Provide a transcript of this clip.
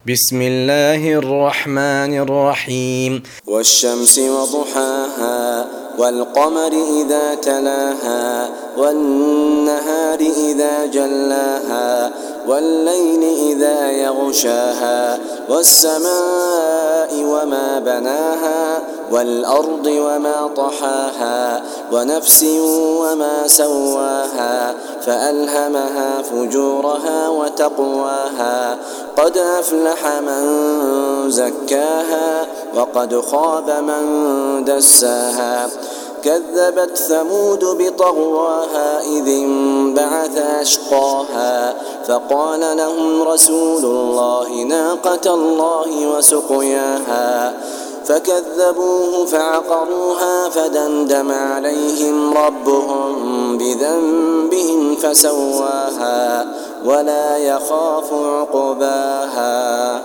بسم الله الرحمن الرحيم والشمس وضحاها والقمر إذا تلاها والنهار إذا جلاها والليل إذا يغشاها والسماء وما بناها والأرض وما طحاها ونفس وما سواها فألهمها فجورها وتقواها قد أفلح من زكاها وقد خاب من دساها كذبت ثمود بطغواها إذ انبعث أشقاها فقال لهم رسول الله ناقة الله وسقياها فكذبوه فعقروها فدمدم عليهم ربهم بذنبهم فسواها ولا يخاف عقباها.